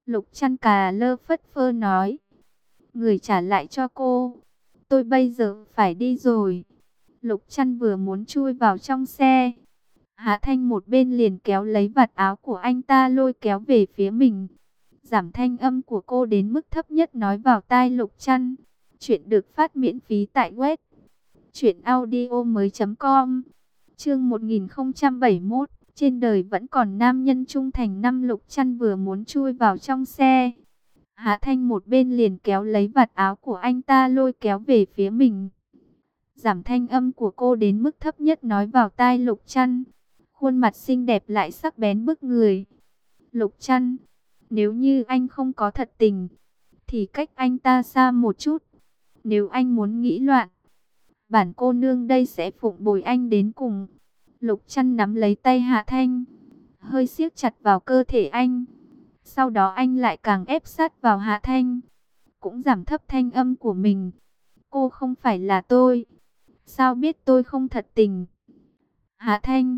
Lục Chăn cà lơ phất phơ nói. Người trả lại cho cô. Tôi bây giờ phải đi rồi. Lục Chăn vừa muốn chui vào trong xe. Hạ Thanh một bên liền kéo lấy vạt áo của anh ta lôi kéo về phía mình. Giảm thanh âm của cô đến mức thấp nhất nói vào tai Lục Chăn. Chuyện được phát miễn phí tại web truyệnaudiomoi.com. Chương 1071. Trên đời vẫn còn nam nhân trung thành năm. Lục Chăn vừa muốn chui vào trong xe. Hạ Thanh một bên liền kéo lấy vạt áo của anh ta lôi kéo về phía mình. Giảm thanh âm của cô đến mức thấp nhất nói vào tai Lục Chăn. Khuôn mặt xinh đẹp lại sắc bén bức người. Lục Chăn, nếu như anh không có thật tình, thì cách anh ta xa một chút. Nếu anh muốn nghĩ loạn, bản cô nương đây sẽ phụng bồi anh đến cùng. Lục Chăn nắm lấy tay Hạ Thanh, hơi siết chặt vào cơ thể anh. Sau đó anh lại càng ép sát vào Hạ Thanh, cũng giảm thấp thanh âm của mình. Cô không phải là tôi. Sao biết tôi không thật tình? Hạ Thanh.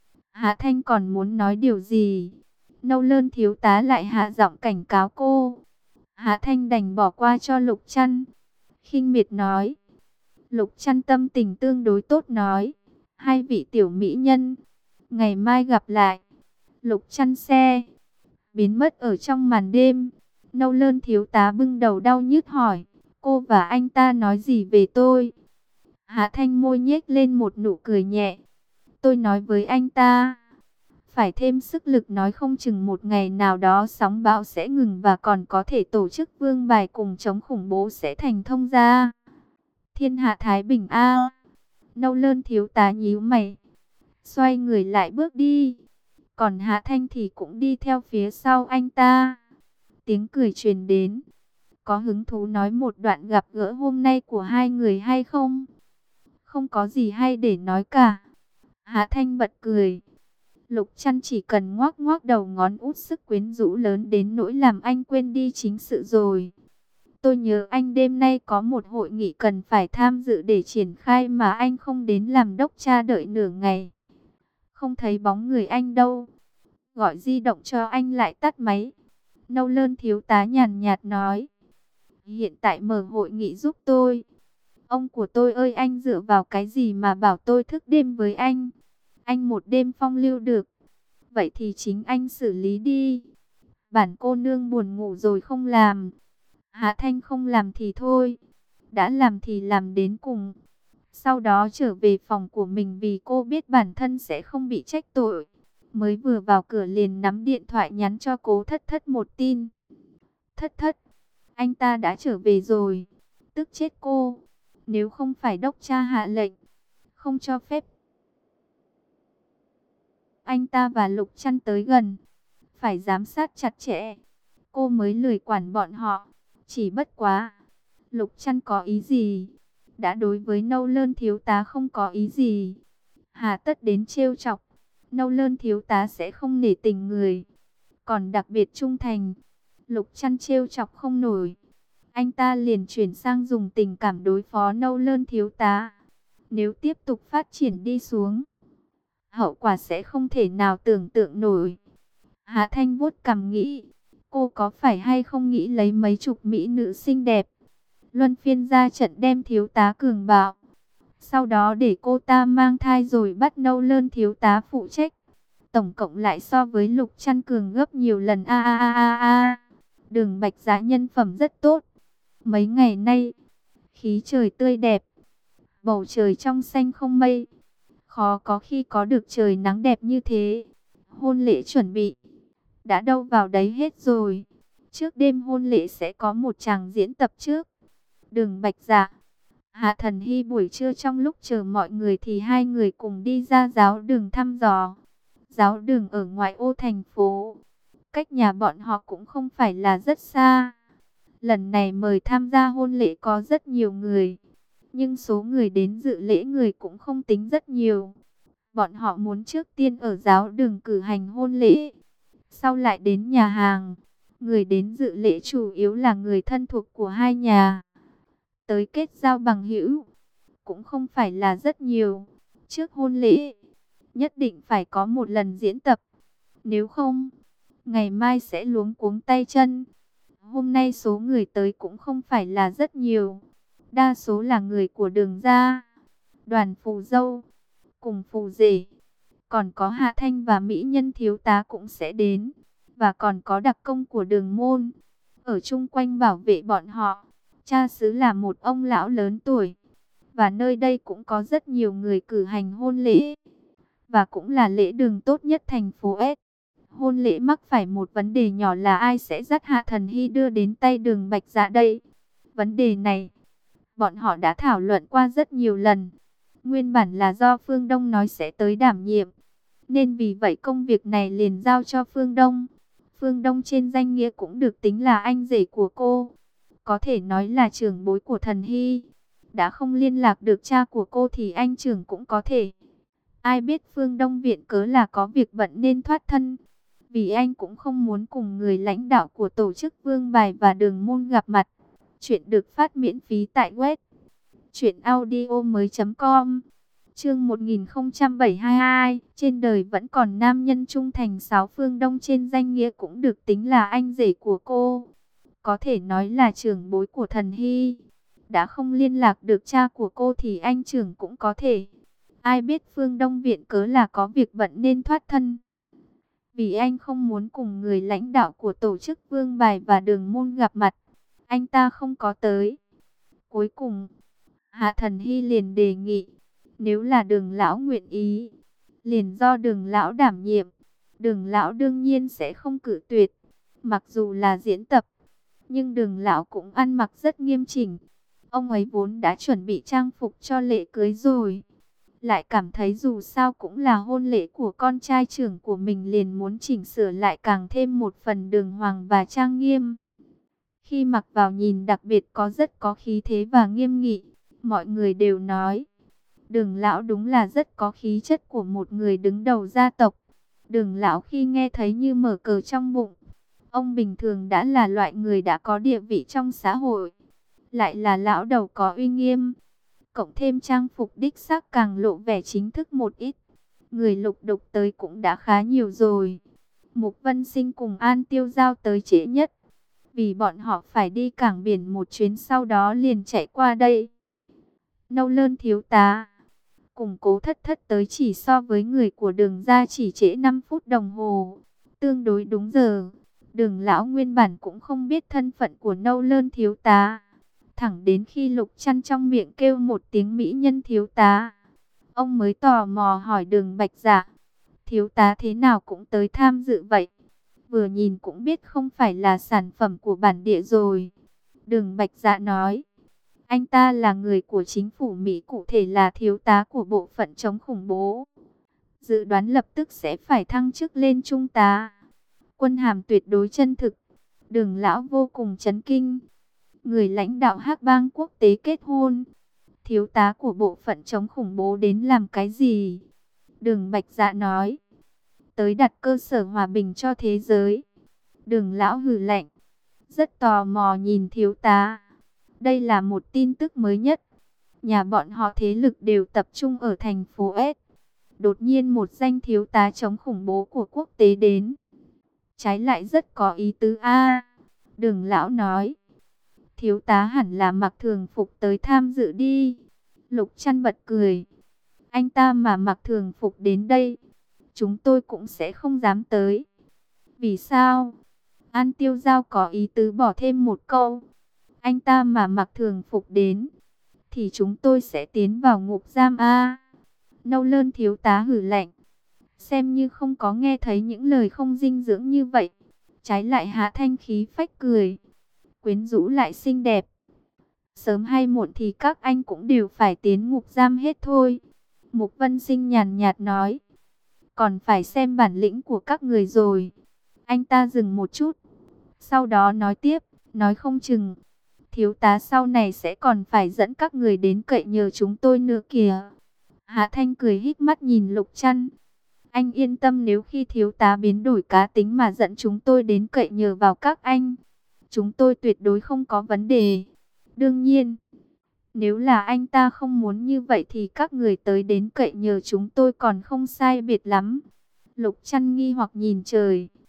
Hạ Thanh còn muốn nói điều gì? Nâu Lơn thiếu tá lại hạ giọng cảnh cáo cô. Hạ Thanh đành bỏ qua cho Lục Chăn. Khinh miệt nói. Lục Chăn tâm tình tương đối tốt nói. Hai vị tiểu mỹ nhân, ngày mai gặp lại. Lục Chăn xe biến mất ở trong màn đêm. Nâu Lơn thiếu tá bưng đầu đau nhức hỏi. Cô và anh ta nói gì về tôi? Hạ Thanh môi nhếch lên một nụ cười nhẹ. Tôi nói với anh ta, phải thêm sức lực, nói không chừng một ngày nào đó sóng bão sẽ ngừng và còn có thể tổ chức vương bài cùng chống khủng bố sẽ thành thông gia. Thiên hạ thái bình a. Nâu Lơn thiếu tá nhíu mày, xoay người lại bước đi. Còn Hạ Thanh thì cũng đi theo phía sau anh ta. Tiếng cười truyền đến. Có hứng thú nói một đoạn gặp gỡ hôm nay của hai người hay không? Không có gì hay để nói cả. Hạ Thanh bật cười. Lục Chăn chỉ cần ngoác ngoác đầu ngón út, sức quyến rũ lớn đến nỗi làm anh quên đi chính sự rồi. Tôi nhớ anh đêm nay có một hội nghị cần phải tham dự để triển khai mà anh không đến, làm đốc cha đợi nửa ngày. Không thấy bóng người anh đâu. Gọi di động cho anh lại tắt máy. Nâu Lơn thiếu tá nhàn nhạt nói. Hiện tại mở hội nghị giúp tôi. Ông của tôi ơi, anh dựa vào cái gì mà bảo tôi thức đêm với anh? Anh một đêm phong lưu được. Vậy thì chính anh xử lý đi. Bản cô nương buồn ngủ rồi không làm. Hạ Thanh không làm thì thôi. Đã làm thì làm đến cùng. Sau đó trở về phòng của mình vì cô biết bản thân sẽ không bị trách tội. Mới vừa vào cửa liền nắm điện thoại nhắn cho Cố Thất Thất một tin. Thất Thất, anh ta đã trở về rồi. Tức chết cô. Nếu không phải đốc cha hạ lệnh, không cho phép anh ta và Lục Chăn tới gần, phải giám sát chặt chẽ, cô mới lười quản bọn họ. Chỉ bất quá, Lục Chăn có ý gì? Đã đối với Nâu Lơn thiếu tá không có ý gì, hà tất đến trêu chọc. Nâu Lơn thiếu tá sẽ không nể tình người, còn đặc biệt trung thành. Lục Chăn trêu chọc không nổi, anh ta liền chuyển sang dùng tình cảm đối phó Nâu Lơn thiếu tá. Nếu tiếp tục phát triển đi xuống, hậu quả sẽ không thể nào tưởng tượng nổi. Hạ Thanh vuốt cằm nghĩ, cô có phải hay không nghĩ lấy mấy chục mỹ nữ xinh đẹp, luân phiên ra trận đem thiếu tá cường bạo, sau đó để cô ta mang thai rồi bắt Nâu Lơn thiếu tá phụ trách. Tổng cộng lại so với Lục Chăn cường gấp nhiều lần. Đường Bạch Dạ nhân phẩm rất tốt. Mấy ngày nay, khí trời tươi đẹp, bầu trời trong xanh không mây. Khó có khi có được trời nắng đẹp như thế. Hôn lễ chuẩn bị đã đâu vào đấy hết rồi. Trước đêm hôn lễ sẽ có một tràng diễn tập trước. Đường Bạch Dạ, Hạ Thần Hy buổi trưa trong lúc chờ mọi người thì hai người cùng đi ra giáo đường thăm dò. Giáo đường ở ngoại ô thành phố, cách nhà bọn họ cũng không phải là rất xa. Lần này mời tham gia hôn lễ có rất nhiều người, nhưng số người đến dự lễ người cũng không tính rất nhiều. Bọn họ muốn trước tiên ở giáo đường cử hành hôn lễ, sau lại đến nhà hàng. Người đến dự lễ chủ yếu là người thân thuộc của hai nhà, tới kết giao bằng hữu, cũng không phải là rất nhiều. Trước hôn lễ, nhất định phải có một lần diễn tập. Nếu không, ngày mai sẽ luống cuống tay chân. Hôm nay số người tới cũng không phải là rất nhiều, đa số là người của Đường gia, Đoàn phù dâu, cùng phù rể, còn có Hạ Thanh và mỹ nhân thiếu tá cũng sẽ đến, và còn có đặc công của Đường môn ở chung quanh bảo vệ bọn họ. Cha xứ là một ông lão lớn tuổi, và nơi đây cũng có rất nhiều người cử hành hôn lễ, và cũng là lễ đường tốt nhất thành phố S. Hôn lễ mắc phải một vấn đề nhỏ là ai sẽ dắt Hạ Thần Hy đưa đến tay Đường Bạch Dạ đây. Vấn đề này, bọn họ đã thảo luận qua rất nhiều lần. Nguyên bản là do Phương Đông nói sẽ tới đảm nhiệm, nên vì vậy công việc này liền giao cho Phương Đông. Phương Đông trên danh nghĩa cũng được tính là anh rể của cô, có thể nói là trưởng bối của Thần Hy. Đã không liên lạc được cha của cô thì anh trưởng cũng có thể. Ai biết Phương Đông viện cớ là có việc bận nên thoát thân, vì anh cũng không muốn cùng người lãnh đạo của tổ chức Vương Bài và Đường môn gặp mặt. Chuyện được phát miễn phí tại web truyệnaudiomoi.com. Chương 1072, trên đời vẫn còn nam nhân trung thành. Phương Đông trên danh nghĩa cũng được tính là anh rể của cô, có thể nói là trưởng bối của Thần Hy. Đã không liên lạc được cha của cô thì anh trưởng cũng có thể. Ai biết Phương Đông viện cớ là có việc bận nên thoát thân, vì anh không muốn cùng người lãnh đạo của tổ chức Vương Bài và Đường môn gặp mặt. Anh ta không có tới. Cuối cùng, Hạ Thần Hy liền đề nghị, nếu là Đường lão nguyện ý, liền do Đường lão đảm nhiệm. Đường lão đương nhiên sẽ không cự tuyệt. Mặc dù là diễn tập, nhưng Đường lão cũng ăn mặc rất nghiêm chỉnh. Ông ấy vốn đã chuẩn bị trang phục cho lễ cưới rồi, lại cảm thấy dù sao cũng là hôn lễ của con trai trưởng của mình, liền muốn chỉnh sửa lại càng thêm một phần đường hoàng và trang nghiêm. Khi mặc vào nhìn đặc biệt rất có khí thế và nghiêm nghị. Mọi người đều nói, Đường lão đúng là rất có khí chất của một người đứng đầu gia tộc. Đường lão khi nghe thấy như mở cờ trong bụng. Ông bình thường đã là loại người đã có địa vị trong xã hội, lại là lão đầu có uy nghiêm, cộng thêm trang phục đích xác càng lộ vẻ chính thức một ít. Người lục đục tới cũng đã khá nhiều rồi. Mục Vân Sinh cùng An Tiêu Giao tới trễ nhất, vì bọn họ phải đi cảng biển một chuyến, sau đó liền chạy qua đây. Nâu Lơn thiếu tá cùng Cố Thất Thất tới chỉ so với người của Đường gia chỉ trễ 5 phút đồng hồ, tương đối đúng giờ. Đường lão nguyên bản cũng không biết thân phận của Nâu Lơn thiếu tá, thẳng đến khi Lục Trăn trong miệng kêu một tiếng mỹ nhân thiếu tá, ông mới tò mò hỏi Đường Bạch Dạ, thiếu tá thế nào cũng tới tham dự vậy? Vừa nhìn cũng biết không phải là sản phẩm của bản địa rồi. Đường Bạch Dạ nói, anh ta là người của chính phủ Mỹ, cụ thể là thiếu tá của bộ phận chống khủng bố. Dự đoán lập tức sẽ phải thăng chức lên trung tá. Quân hàm tuyệt đối chân thực. Đường lão vô cùng chấn kinh. Người lãnh đạo Hắc Bang quốc tế kết hôn, thiếu tá của bộ phận chống khủng bố đến làm cái gì? Đường Bạch Dạ nói, tới đặt cơ sở hòa bình cho thế giới. Đường lão hừ lạnh, rất tò mò nhìn thiếu tá. Đây là một tin tức mới nhất. Nhà bọn họ thế lực đều tập trung ở thành phố S. Đột nhiên một danh thiếu tá chống khủng bố của quốc tế đến, trái lại rất có ý tứ a. Đường lão nói, thiếu tá hẳn là mặc thường phục tới tham dự đi. Lục Trăn bật cười, anh ta mà mặc thường phục đến đây, chúng tôi cũng sẽ không dám tới. Vì sao? An Tiêu Giao có ý tứ bỏ thêm một câu, anh ta mà mặc thường phục đến, thì chúng tôi sẽ tiến vào ngục giam a. Nâu Lơn thiếu tá hử lạnh, xem như không có nghe thấy những lời không dinh dưỡng như vậy. Trái lại Hạ Thanh khí phách cười, quyến rũ lại xinh đẹp. Sớm hay muộn thì các anh cũng đều phải tiến ngục giam hết thôi. Mục Vân Sinh nhàn nhạt nói, còn phải xem bản lĩnh của các người rồi. Anh ta dừng một chút, sau đó nói tiếp, nói không chừng thiếu tá sau này sẽ còn phải dẫn các người đến cậy nhờ chúng tôi nữa kìa. Hạ Thanh cười híp mắt nhìn Lục Trăn, anh yên tâm, nếu khi thiếu tá biến đổi cá tính mà dẫn chúng tôi đến cậy nhờ vào các anh, chúng tôi tuyệt đối không có vấn đề. Đương nhiên, nếu là anh ta không muốn như vậy thì các người tới đến cậy nhờ chúng tôi còn không sai biệt lắm. Lục Trăn nghi hoặc nhìn trời.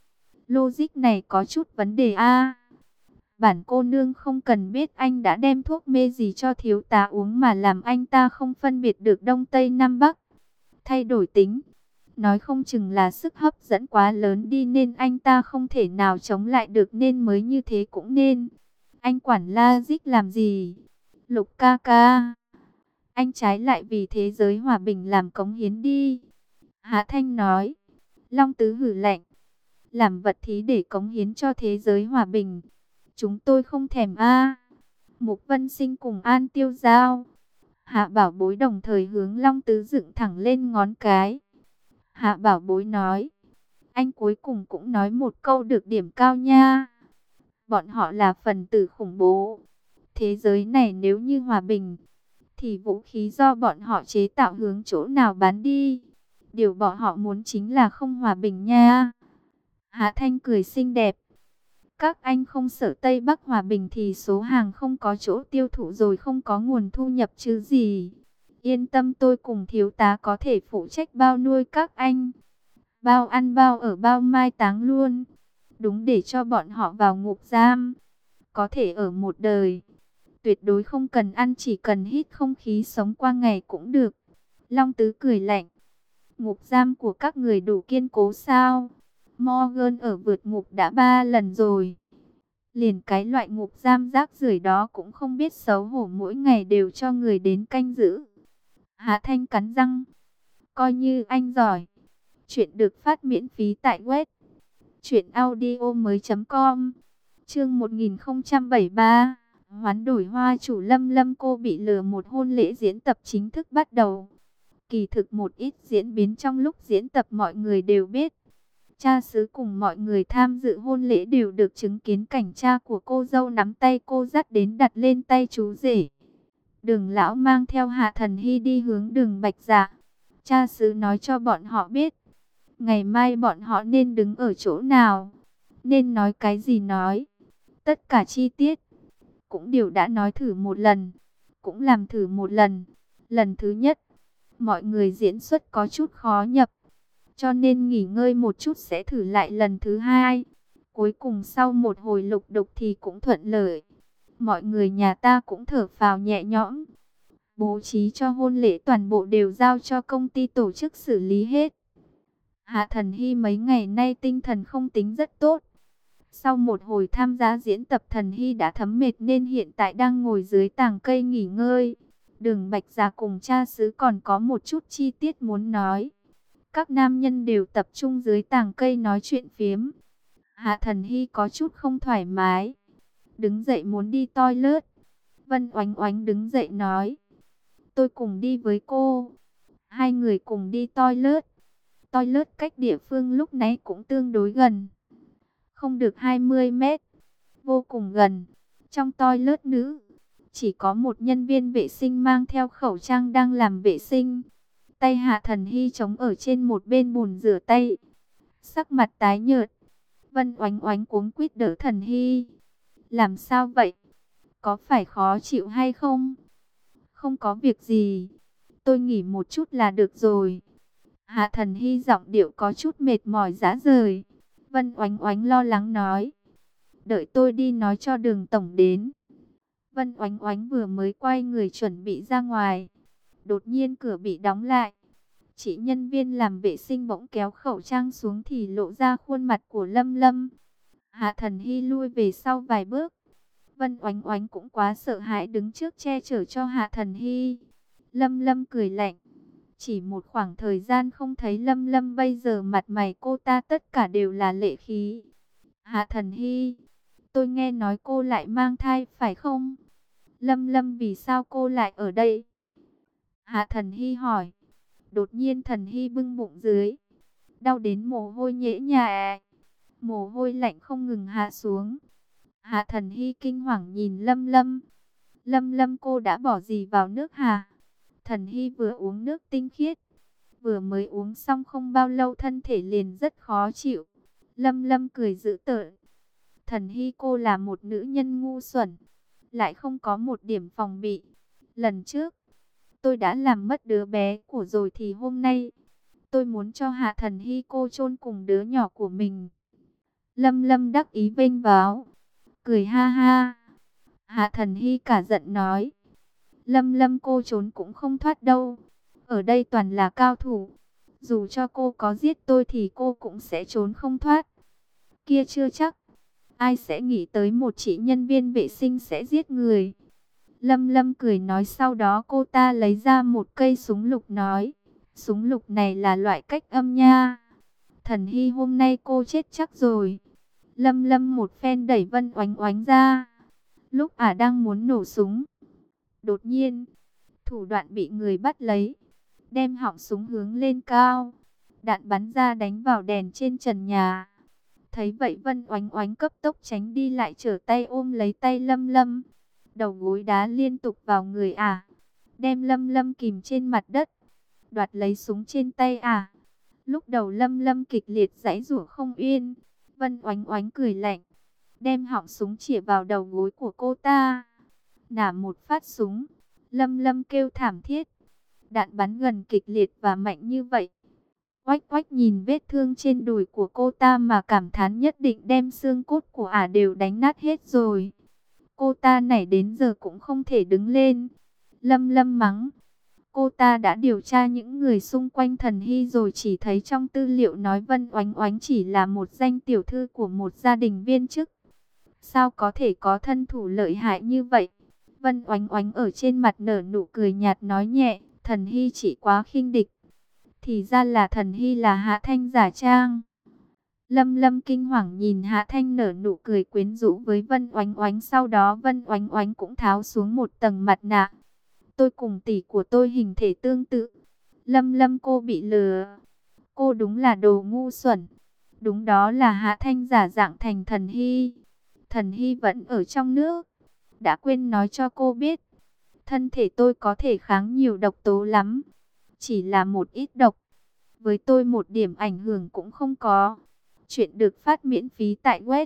Logic này có chút vấn đề a. Bản cô nương không cần biết anh đã đem thuốc mê gì cho thiếu tá uống mà làm anh ta không phân biệt được Đông Tây Nam Bắc. Thay đổi tính, nói không chừng là sức hấp dẫn quá lớn đi nên anh ta không thể nào chống lại được nên mới như thế cũng nên. Anh quản logic làm gì? Lục ca ca, anh trái lại vì thế giới hòa bình làm cống hiến đi. Hạ Thanh nói. Long Tứ hử lạnh. Làm vật thí để cống hiến cho thế giới hòa bình. Chúng tôi không thèm a. Mục Vân Sinh cùng An Tiêu Giao. Hạ Bảo Bối đồng thời hướng Long Tứ dựng thẳng lên ngón cái. Hạ Bảo Bối nói. Anh cuối cùng cũng nói một câu được điểm cao nha. Bọn họ là phần tử khủng bố. Thế giới này nếu như hòa bình, thì vũ khí do bọn họ chế tạo hướng chỗ nào bán đi. Điều bọn họ muốn chính là không hòa bình nha. Hạ Thanh cười xinh đẹp. Các anh không sợ Tây Bắc hòa bình thì số hàng không có chỗ tiêu thụ rồi không có nguồn thu nhập chứ gì. Yên tâm, tôi cùng thiếu tá có thể phụ trách bao nuôi các anh. Bao ăn bao ở bao mai táng luôn. Đúng để cho bọn họ vào ngục giam. Có thể ở một đời. Tuyệt đối không cần ăn, chỉ cần hít không khí sống qua ngày cũng được. Long Tứ cười lạnh. Ngục giam của các người đủ kiên cố sao? Morgan ở vượt ngục đã 3 lần rồi. Liền cái loại ngục giam rác rưởi đó cũng không biết xấu hổ, mỗi ngày đều cho người đến canh giữ. Hạ Thanh cắn răng. Coi như anh giỏi. Chuyện được phát miễn phí tại web truyệnaudiomoi.com. Chương 1073. Hoán đổi hoa chủ. Lâm Lâm cô bị lừa một hôn lễ diễn tập chính thức bắt đầu. Kỳ thực một ít diễn biến trong lúc diễn tập mọi người đều biết. Cha xứ cùng mọi người tham dự hôn lễ đều được chứng kiến cảnh cha của cô dâu nắm tay cô dắt đến đặt lên tay chú rể. Đường lão mang theo Hạ Thần Hy đi hướng đường Bạch Dạ. Cha xứ nói cho bọn họ biết, ngày mai bọn họ nên đứng ở chỗ nào, nên nói cái gì nói. Tất cả chi tiết cũng đều đã nói thử một lần, cũng làm thử một lần. Lần thứ nhất, mọi người diễn xuất có chút khó nhập, cho nên nghỉ ngơi một chút sẽ thử lại lần thứ hai. Cuối cùng sau một hồi lục đục thì cũng thuận lợi. Mọi người nhà ta cũng thở phào nhẹ nhõm. Bố trí cho hôn lễ toàn bộ đều giao cho công ty tổ chức xử lý hết. Hạ Thần Hy mấy ngày nay tinh thần không tính rất tốt. Sau một hồi tham gia diễn tập, Thần Hy đã thấm mệt nên hiện tại đang ngồi dưới tàng cây nghỉ ngơi. Đường Bạch Dạ cùng cha xứ còn có một chút chi tiết muốn nói. Các nam nhân đều tập trung dưới tàng cây nói chuyện phiếm. Hạ Thần Hy có chút không thoải mái, đứng dậy muốn đi toilet. Vân Oánh Oánh đứng dậy nói, tôi cùng đi với cô. Hai người cùng đi toilet. Toilet cách địa phương lúc nãy cũng tương đối gần, không được 20 mét, vô cùng gần. Trong toilet nữ, chỉ có một nhân viên vệ sinh mang theo khẩu trang đang làm vệ sinh. Tay Hạ Thần Hy chống ở trên một bên bồn rửa tay, sắc mặt tái nhợt. Vân Oánh Oánh cuống quýt đỡ Thần Hy. Làm sao vậy? Có phải khó chịu hay không? Không có việc gì, tôi nghỉ một chút là được rồi. Hạ Thần Hy giọng điệu có chút mệt mỏi rã rời. Vân Oánh Oánh lo lắng nói, đợi tôi đi nói cho Đường tổng đến. Vân Oánh Oánh vừa mới quay người chuẩn bị ra ngoài, đột nhiên cửa bị đóng lại. Chị nhân viên làm vệ sinh bỗng kéo khẩu trang xuống thì lộ ra khuôn mặt của Lâm Lâm. Hạ Thần Hy lui về sau vài bước. Vân Oánh Oánh cũng quá sợ hãi đứng trước che chở cho Hạ Thần Hy. Lâm Lâm cười lạnh. Chỉ một khoảng thời gian không thấy Lâm Lâm, bây giờ mặt mày cô ta tất cả đều là lệ khí. Hạ Thần Hy, tôi nghe nói cô lại mang thai phải không? Lâm Lâm, vì sao cô lại ở đây? Hạ Thần Hy hỏi. Đột nhiên Thần Hy bưng bụng dưới, đau đến mồ hôi nhễ nhại. Mồ hôi lạnh không ngừng hạ xuống. Hạ Thần Hy kinh hoàng nhìn Lâm Lâm. Lâm Lâm, cô đã bỏ gì vào nước hả? Thần Hy vừa uống nước tinh khiết, vừa mới uống xong không bao lâu thân thể liền rất khó chịu. Lâm Lâm cười dữ tợn. Thần Hy, cô là một nữ nhân ngu xuẩn, lại không có một điểm phòng bị. Lần trước tôi đã làm mất đứa bé của rồi thì hôm nay tôi muốn cho Hạ Thần Hy cô chôn cùng đứa nhỏ của mình. Lâm Lâm đắc ý vênh váo, cười ha ha. Hạ Thần Hy cả giận nói, Lâm Lâm cô trốn cũng không thoát đâu. Ở đây toàn là cao thủ. Dù cho cô có giết tôi thì cô cũng sẽ trốn không thoát. Kia chưa chắc. Ai sẽ nghĩ tới một chị nhân viên vệ sinh sẽ giết người. Lâm Lâm cười nói, sau đó cô ta lấy ra một cây súng lục nói, súng lục này là loại cách âm nha. Thần Hy hôm nay cô chết chắc rồi. Lâm Lâm một phen đẩy Vân Oánh Oánh ra. Lúc đang muốn nổ súng, đột nhiên thủ đoạn bị người bắt lấy, đem họng súng hướng lên cao, đạn bắn ra đánh vào đèn trên trần nhà. Thấy vậy Vân Oánh Oánh cấp tốc tránh đi, lại trở tay ôm lấy tay Lâm Lâm, đầu gối đá liên tục vào người đem Lâm Lâm kìm trên mặt đất, đoạt lấy súng trên tay Lúc đầu Lâm Lâm kịch liệt giãy giụa không yên, Vân Oánh Oánh cười lạnh, đem họng súng chĩa vào đầu gối của cô ta. Nả một phát súng, Lâm Lâm kêu thảm thiết. Đạn bắn gần kịch liệt và mạnh như vậy. Oách oách nhìn vết thương trên đùi của cô ta mà cảm thán, nhất định đem xương cốt của đều đánh nát hết rồi. Cô ta nảy đến giờ cũng không thể đứng lên. Lâm Lâm mắng, cô ta đã điều tra những người xung quanh Thần Hy rồi, chỉ thấy trong tư liệu nói Vân Oánh Oánh chỉ là một danh tiểu thư của một gia đình viên chức. Sao có thể có thân thủ lợi hại như vậy? Vân Oánh Oánh ở trên mặt nở nụ cười nhạt nói nhẹ, Thần Hy chỉ quá khinh địch. Thì ra là Thần Hy là Hạ Thanh giả trang. Lâm Lâm kinh hoàng nhìn Hạ Thanh nở nụ cười quyến rũ với Vân Oánh Oánh, sau đó Vân Oánh Oánh cũng tháo xuống một tầng mặt nạ. Tôi cùng tỷ của tôi hình thể tương tự. Lâm Lâm cô bị lừa. Cô đúng là đồ ngu xuẩn. Đúng đó là Hạ Thanh giả dạng thành Thần Hy. Thần Hy vẫn ở trong nước. Đã quên nói cho cô biết, thân thể tôi có thể kháng nhiều độc tố lắm. Chỉ là một ít độc, với tôi một điểm ảnh hưởng cũng không có. Chuyện được phát miễn phí tại web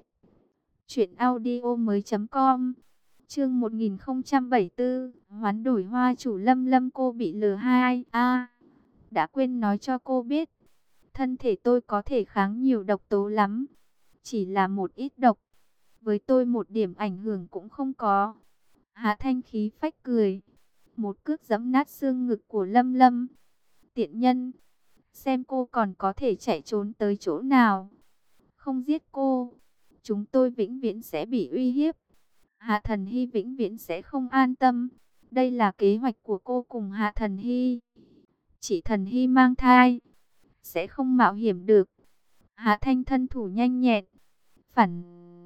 truyệnaudiomoi.com. Chương 1074, hoán đổi hoa chủ. Lâm Lâm cô bị lừa hai đã quên nói cho cô biết, thân thể tôi có thể kháng nhiều độc tố lắm. Chỉ là một ít độc, với tôi một điểm ảnh hưởng cũng không có. Hạ Thanh khí phách cười, một cước giẫm nát xương ngực của Lâm Lâm. Tiện nhân, xem cô còn có thể chạy trốn tới chỗ nào. Không giết cô, chúng tôi vĩnh viễn sẽ bị uy hiếp. Hạ Thần Hy vĩnh viễn sẽ không an tâm. Đây là kế hoạch của cô cùng Hạ Thần Hy. Chỉ Thần Hy mang thai, sẽ không mạo hiểm được. Hạ Thanh thân thủ nhanh nhẹn, phản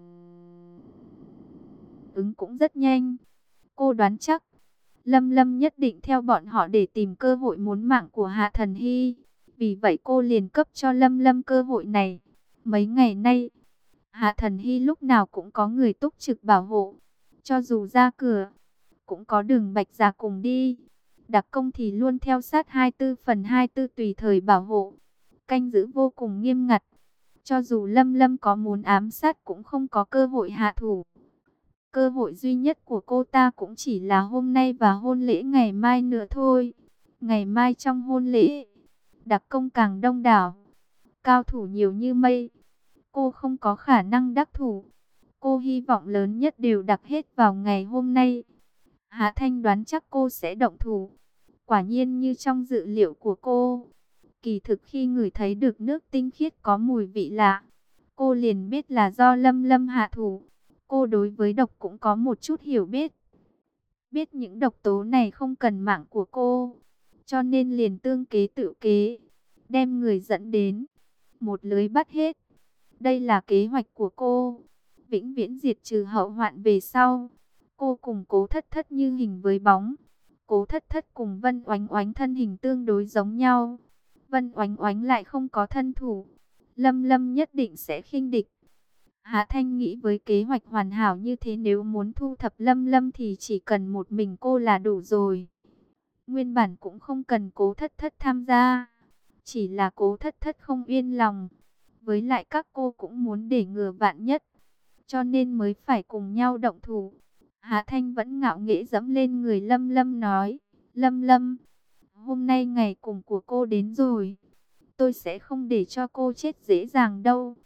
ứng cũng rất nhanh. Cô đoán chắc Lâm Lâm nhất định theo bọn họ để tìm cơ hội muốn mạng của Hạ Thần Hy. Vì vậy cô liền cấp cho Lâm Lâm cơ hội này. Mấy ngày nay, Hạ Thần Hy lúc nào cũng có người túc trực bảo hộ. Cho dù ra cửa, cũng có Đường Bạch Giả cùng đi. Đặc công thì luôn theo sát 24/24 tùy thời bảo hộ. Canh giữ vô cùng nghiêm ngặt. Cho dù Lâm Lâm có muốn ám sát cũng không có cơ hội hạ thủ. Cơ hội duy nhất của cô ta cũng chỉ là hôm nay và hôn lễ ngày mai nữa thôi. Ngày mai trong hôn lễ, đặc công càng đông đảo, cao thủ nhiều như mây. Cô không có khả năng đắc thủ. Cô hy vọng lớn nhất đều đặt hết vào ngày hôm nay. Hạ Thanh đoán chắc cô sẽ động thủ. Quả nhiên như trong dự liệu của cô. Kỳ thực khi ngửi thấy được nước tinh khiết có mùi vị lạ, cô liền biết là do Lâm Lâm hạ thủ. Cô đối với độc cũng có một chút hiểu biết. Biết những độc tố này không cần mạng của cô, cho nên liền tương kế tự kế, đem người dẫn đến, một lưới bắt hết. Đây là kế hoạch của cô, vĩnh viễn diệt trừ hậu hoạn về sau. Cô cùng Cố Thất Thất như hình với bóng. Cố Thất Thất cùng Vân Oánh Oánh thân hình tương đối giống nhau. Vân Oánh Oánh lại không có thân thủ. Lâm Lâm nhất định sẽ khinh địch. Hạ Thanh nghĩ với kế hoạch hoàn hảo như thế, nếu muốn thu thập Lâm Lâm thì chỉ cần một mình cô là đủ rồi. Nguyên bản cũng không cần Cố Thất Thất tham gia, chỉ là Cố Thất Thất không yên lòng. Với lại các cô cũng muốn để ngừa vạn nhất, cho nên mới phải cùng nhau động thủ. Hạ Thanh vẫn ngạo nghễ dẫm lên người Lâm Lâm nói, Lâm Lâm, hôm nay ngày cùng của cô đến rồi. Tôi sẽ không để cho cô chết dễ dàng đâu.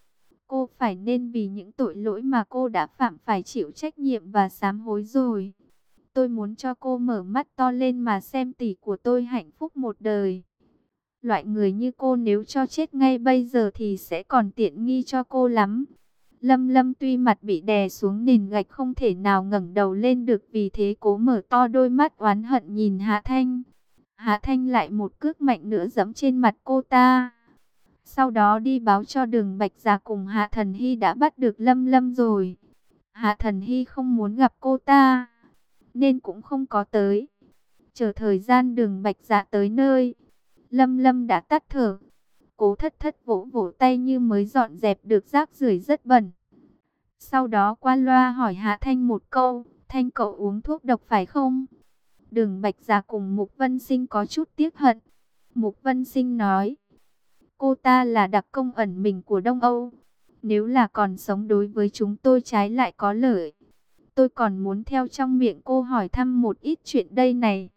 Cô phải nên vì những tội lỗi mà cô đã phạm phải chịu trách nhiệm và sám hối rồi. Tôi muốn cho cô mở mắt to lên mà xem tỷ của tôi hạnh phúc một đời. Loại người như cô nếu cho chết ngay bây giờ thì sẽ còn tiện nghi cho cô lắm. Lâm Lâm tuy mặt bị đè xuống nền gạch không thể nào ngẩng đầu lên được, vì thế cố mở to đôi mắt oán hận nhìn Hạ Thanh. Hạ Thanh lại một cước mạnh nữa giẫm trên mặt cô ta. Sau đó đi báo cho Đường Bạch Dạ cùng Hạ Thần Hy đã bắt được Lâm Lâm rồi. Hạ Thần Hy không muốn gặp cô ta, nên cũng không có tới. Chờ thời gian Đường Bạch Dạ tới nơi, Lâm Lâm đã tắt thở. Cố Thất Thất vỗ vỗ tay như mới dọn dẹp được rác rưởi rất bẩn. Sau đó qua loa hỏi Hạ Thanh một câu, Thanh cậu uống thuốc độc phải không? Đường Bạch Dạ cùng Mục Vân Sinh có chút tiếc hận. Mục Vân Sinh nói, cô ta là đặc công ẩn mình của Đông Âu. Nếu là còn sống đối với chúng tôi trái lại có lợi. Tôi còn muốn theo trong miệng cô hỏi thăm một ít chuyện đây này.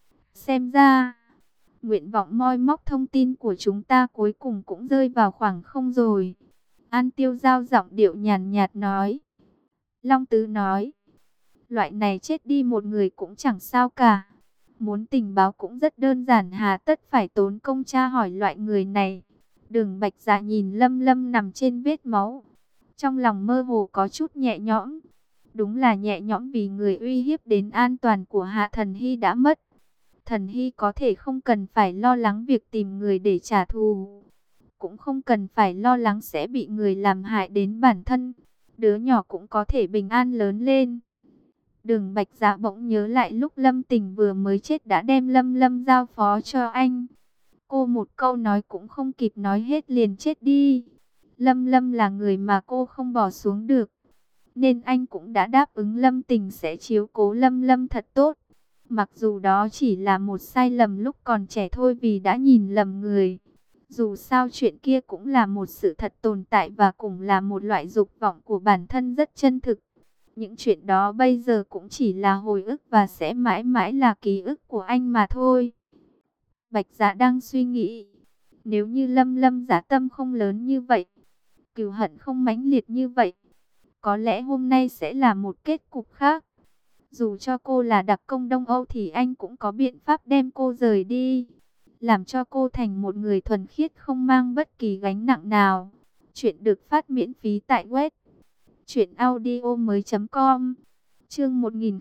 Xem ra, nguyện vọng moi móc thông tin của chúng ta cuối cùng cũng rơi vào khoảng không rồi. An Tiêu Giao giọng điệu nhàn nhạt nói. Long Tứ nói, loại này chết đi một người cũng chẳng sao cả. Muốn tình báo cũng rất đơn giản, hà tất phải tốn công tra hỏi loại người này. Đường Bạch Dạ nhìn Lâm Lâm nằm trên vết máu, trong lòng mơ hồ có chút nhẹ nhõm. Đúng là nhẹ nhõm vì người uy hiếp đến an toàn của Hạ Thần Hy đã mất. Thần Hy có thể không cần phải lo lắng việc tìm người để trả thù, cũng không cần phải lo lắng sẽ bị người làm hại đến bản thân. Đứa nhỏ cũng có thể bình an lớn lên. Đường Bạch Dạ bỗng nhớ lại lúc Lâm Tình vừa mới chết đã đem Lâm Lâm giao phó cho anh. Cô một câu nói cũng không kịp nói hết liền chết đi. Lâm Lâm là người mà cô không bỏ xuống được, nên anh cũng đã đáp ứng Lâm Tình sẽ chiếu cố Lâm Lâm thật tốt. Mặc dù đó chỉ là một sai lầm lúc còn trẻ thôi, vì đã nhìn lầm người. Dù sao chuyện kia cũng là một sự thật tồn tại và cũng là một loại dục vọng của bản thân rất chân thực. Những chuyện đó bây giờ cũng chỉ là hồi ức và sẽ mãi mãi là ký ức của anh mà thôi. Bạch Dạ đang suy nghĩ, nếu như Lâm Lâm dã tâm không lớn như vậy, cừu hận không mãnh liệt như vậy, có lẽ hôm nay sẽ là một kết cục khác. Dù cho cô là đặc công Đông Âu thì anh cũng có biện pháp đem cô rời đi, làm cho cô thành một người thuần khiết không mang bất kỳ gánh nặng nào. Chuyện được phát miễn phí tại web truyệnaudiomoi.com. Chương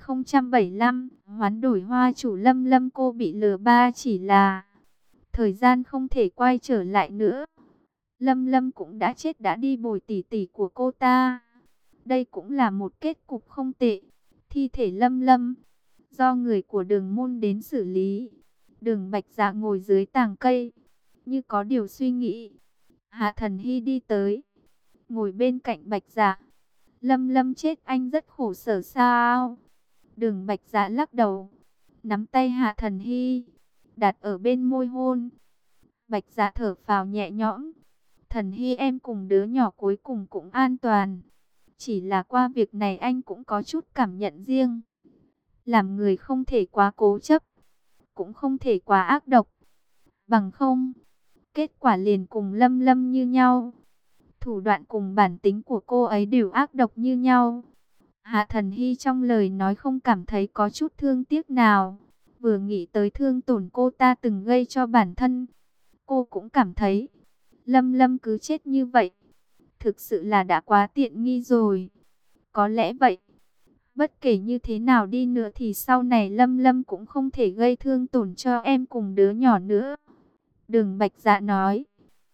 1075, hoán đổi hoa chủ. Lâm Lâm cô bị lừa ba, chỉ là thời gian không thể quay trở lại nữa. Lâm Lâm cũng đã chết đã đi bồi tỷ tỷ của cô ta. Đây cũng là một kết cục không tệ. Thi thể Lâm Lâm do người của Đường môn đến xử lý. Đường Bạch Dạ ngồi dưới tàng cây, như có điều suy nghĩ. Hạ Thần Hy đi tới, ngồi bên cạnh Bạch Dạ. Lâm Lâm chết anh rất khổ sở sao? Đường Bạch Dạ lắc đầu, nắm tay Hạ Thần Hy, đặt ở bên môi hôn. Bạch Dạ thở phào nhẹ nhõm. Thần Hy em cùng đứa nhỏ cuối cùng cũng an toàn. Chỉ là qua việc này anh cũng có chút cảm nhận riêng. Làm người không thể quá cố chấp, cũng không thể quá ác độc. Bằng không, kết quả liền cùng Lâm Lâm như nhau. Thủ đoạn cùng bản tính của cô ấy đều ác độc như nhau. Hạ Thần Hy trong lời nói không cảm thấy có chút thương tiếc nào. Vừa nghĩ tới thương tổn cô ta từng gây cho bản thân, cô cũng cảm thấy Lâm Lâm cứ chết như vậy, thực sự là đã quá tiện nghi rồi. Có lẽ vậy, bất kể như thế nào đi nữa thì sau này Lâm Lâm cũng không thể gây thương tổn cho em cùng đứa nhỏ nữa. Đường Bạch Dạ nói,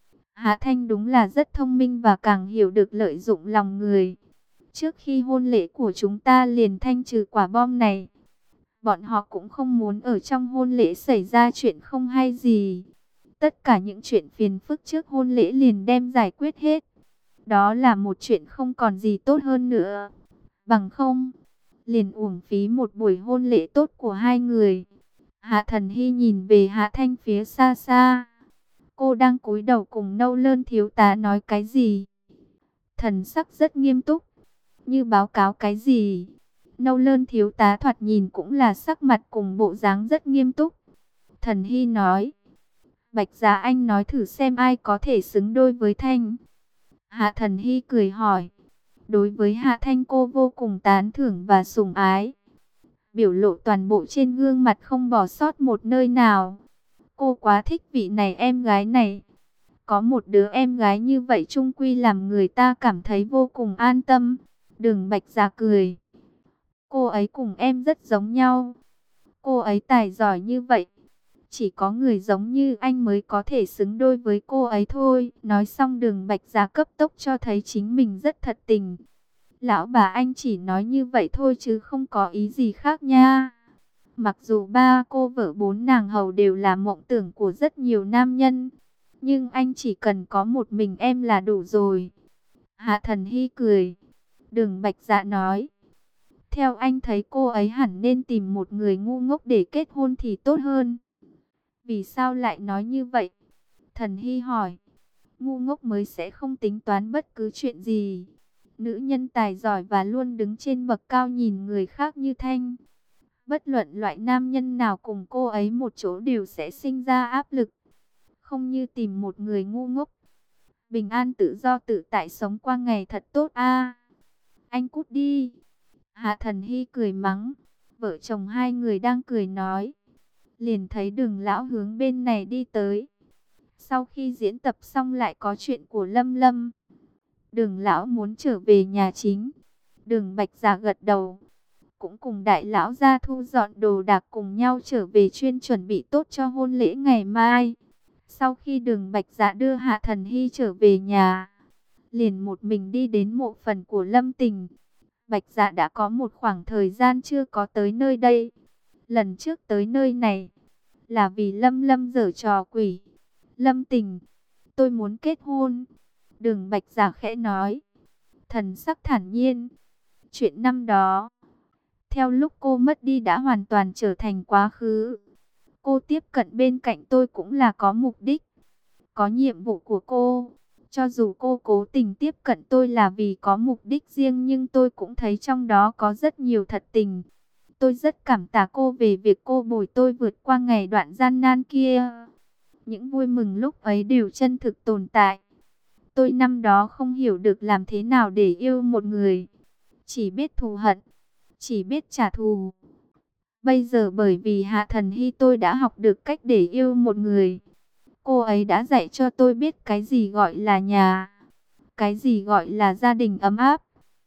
Hạ Thanh đúng là rất thông minh và càng hiểu được lợi dụng lòng người. Trước khi hôn lễ của chúng ta liền thanh trừ quả bom này. Bọn họ cũng không muốn ở trong hôn lễ xảy ra chuyện không hay gì. Tất cả những chuyện phiền phức trước hôn lễ liền đem giải quyết hết. Đó là một chuyện không còn gì tốt hơn nữa. Bằng không, liền uổng phí một buổi hôn lễ tốt của hai người. Hạ Thần Hy nhìn về Hạ Thanh phía xa xa. Cô đang cúi đầu cùng Nâu Lơn thiếu tá nói cái gì. Thần sắc rất nghiêm túc, như báo cáo cái gì. Nâu Lơn thiếu tá thoạt nhìn cũng là sắc mặt cùng bộ dáng rất nghiêm túc. Thần Hy nói, Bạch Dạ anh nói thử xem ai có thể xứng đôi với Thanh. Hạ Thần Hy cười hỏi. Đối với Hạ Thanh cô vô cùng tán thưởng và sủng ái. Biểu lộ toàn bộ trên gương mặt không bỏ sót một nơi nào. Cô quá thích vị này em gái này. Có một đứa em gái như vậy chung quy làm người ta cảm thấy vô cùng an tâm. Đường Bạch Dạ cười. Cô ấy cùng em rất giống nhau. Cô ấy tài giỏi như vậy. Chỉ có người giống như anh mới có thể xứng đôi với cô ấy thôi. Nói xong Đường Bạch Dạ cấp tốc cho thấy chính mình rất thật tình. Lão bà anh chỉ nói như vậy thôi chứ không có ý gì khác nha. Mặc dù ba cô vợ bốn nàng hầu đều là mộng tưởng của rất nhiều nam nhân. Nhưng anh chỉ cần có một mình em là đủ rồi. Hạ Thần Hy cười. Đường Bạch Dạ nói. Theo anh thấy cô ấy hẳn nên tìm một người ngu ngốc để kết hôn thì tốt hơn. Vì sao lại nói như vậy? Thần Hy hỏi. Ngu ngốc mới sẽ không tính toán bất cứ chuyện gì. Nữ nhân tài giỏi và luôn đứng trên bậc cao nhìn người khác như Thanh. Bất luận loại nam nhân nào cùng cô ấy một chỗ đều sẽ sinh ra áp lực. Không như tìm một người ngu ngốc. Bình an tự do tự tại sống qua ngày thật tốt a. Anh cút đi. Hạ Thần Hy cười mắng. Vợ chồng hai người đang cười nói. Liền thấy Đường lão hướng bên này đi tới. Sau khi diễn tập xong lại có chuyện của Lâm Lâm. Đường lão muốn trở về nhà chính. Đường Bạch Dạ gật đầu. Cũng cùng đại lão ra thu dọn đồ đạc cùng nhau trở về chuyên chuẩn bị tốt cho hôn lễ ngày mai. Sau khi Đường Bạch Dạ đưa Hạ Thần Hy trở về nhà, liền một mình đi đến mộ phần của Lâm Tình. Bạch Dạ đã có một khoảng thời gian chưa có tới nơi đây. Lần trước tới nơi này là vì Lâm Lâm giở trò quỷ. Lâm Tình, tôi muốn kết hôn. Đường Bạch Dạ khẽ nói, thần sắc thản nhiên. Chuyện năm đó, theo lúc cô mất đi đã hoàn toàn trở thành quá khứ. Cô tiếp cận bên cạnh tôi cũng là có mục đích, có nhiệm vụ của cô. Cho dù cô cố tình tiếp cận tôi là vì có mục đích riêng nhưng tôi cũng thấy trong đó có rất nhiều thật tình. Tôi rất cảm tạ cô về việc cô bồi tôi vượt qua ngày đoạn gian nan kia. Những vui mừng lúc ấy đều chân thực tồn tại. Tôi năm đó không hiểu được làm thế nào để yêu một người. Chỉ biết thù hận, chỉ biết trả thù. Bây giờ bởi vì Hạ Thần Hy tôi đã học được cách để yêu một người. Cô ấy đã dạy cho tôi biết cái gì gọi là nhà, cái gì gọi là gia đình ấm áp.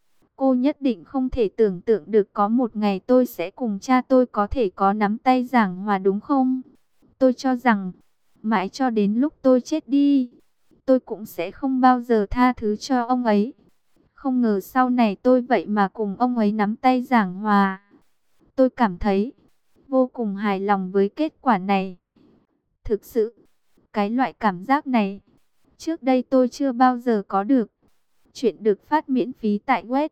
Cô nhất định không thể tưởng tượng được có một ngày tôi sẽ cùng cha tôi có thể có nắm tay giảng hòa đúng không? Tôi cho rằng, mãi cho đến lúc tôi chết đi, tôi cũng sẽ không bao giờ tha thứ cho ông ấy. Không ngờ sau này tôi vậy mà cùng ông ấy nắm tay giảng hòa. Tôi cảm thấy vô cùng hài lòng với kết quả này. Thực sự, cái loại cảm giác này, trước đây tôi chưa bao giờ có được. Chuyện được phát miễn phí tại web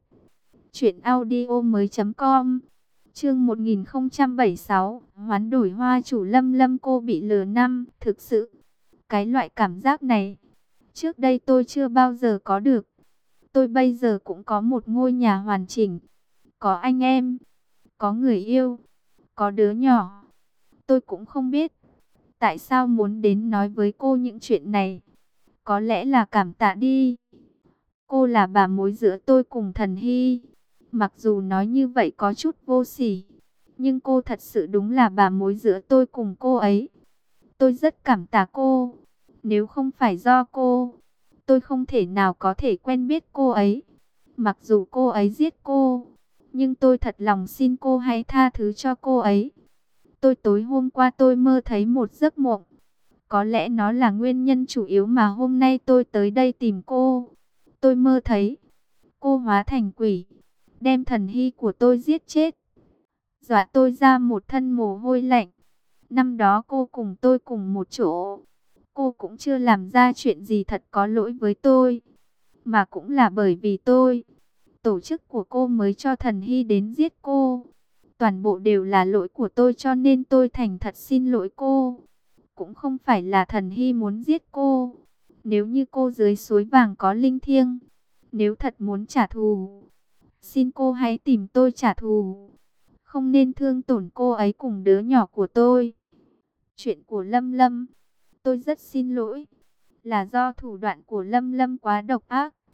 truyệnaudiomoi.com. Chương 1076, hoán đổi hoa chủ Lâm Lâm cô bị lừa năm. Thực sự, cái loại cảm giác này, trước đây tôi chưa bao giờ có được. Tôi bây giờ cũng có một ngôi nhà hoàn chỉnh, có anh em, có người yêu, có đứa nhỏ. Tôi cũng không biết tại sao muốn đến nói với cô những chuyện này. Có lẽ là cảm tạ đi. Cô là bà mối giữa tôi cùng Thần Hy. Mặc dù nói như vậy có chút vô sỉ, nhưng cô thật sự đúng là bà mối giữa tôi cùng cô ấy. Tôi rất cảm tạ cô. Nếu không phải do cô, tôi không thể nào có thể quen biết cô ấy. Mặc dù cô ấy giết cô, nhưng tôi thật lòng xin cô hãy tha thứ cho cô ấy. Tối hôm qua tôi mơ thấy một giấc mộng. Có lẽ nó là nguyên nhân chủ yếu mà hôm nay tôi tới đây tìm cô. Tôi mơ thấy cô hóa thành quỷ, đem Thần Hy của tôi giết chết, dọa tôi ra một thân mồ hôi lạnh. Năm đó cô cùng tôi cùng một chỗ. Cô cũng chưa làm ra chuyện gì thật có lỗi với tôi. Mà cũng là bởi vì tôi, tổ chức của cô mới cho Thần Hy đến giết cô. Toàn bộ đều là lỗi của tôi cho nên tôi thành thật xin lỗi cô. Cũng không phải là Thần Hy muốn giết cô. Nếu như cô dưới suối vàng có linh thiêng, nếu thật muốn trả thù, xin cô hãy tìm tôi trả thù. Không nên thương tổn cô ấy cùng đứa nhỏ của tôi. Chuyện của Lâm Lâm, tôi rất xin lỗi. Là do thủ đoạn của Lâm Lâm quá độc ác.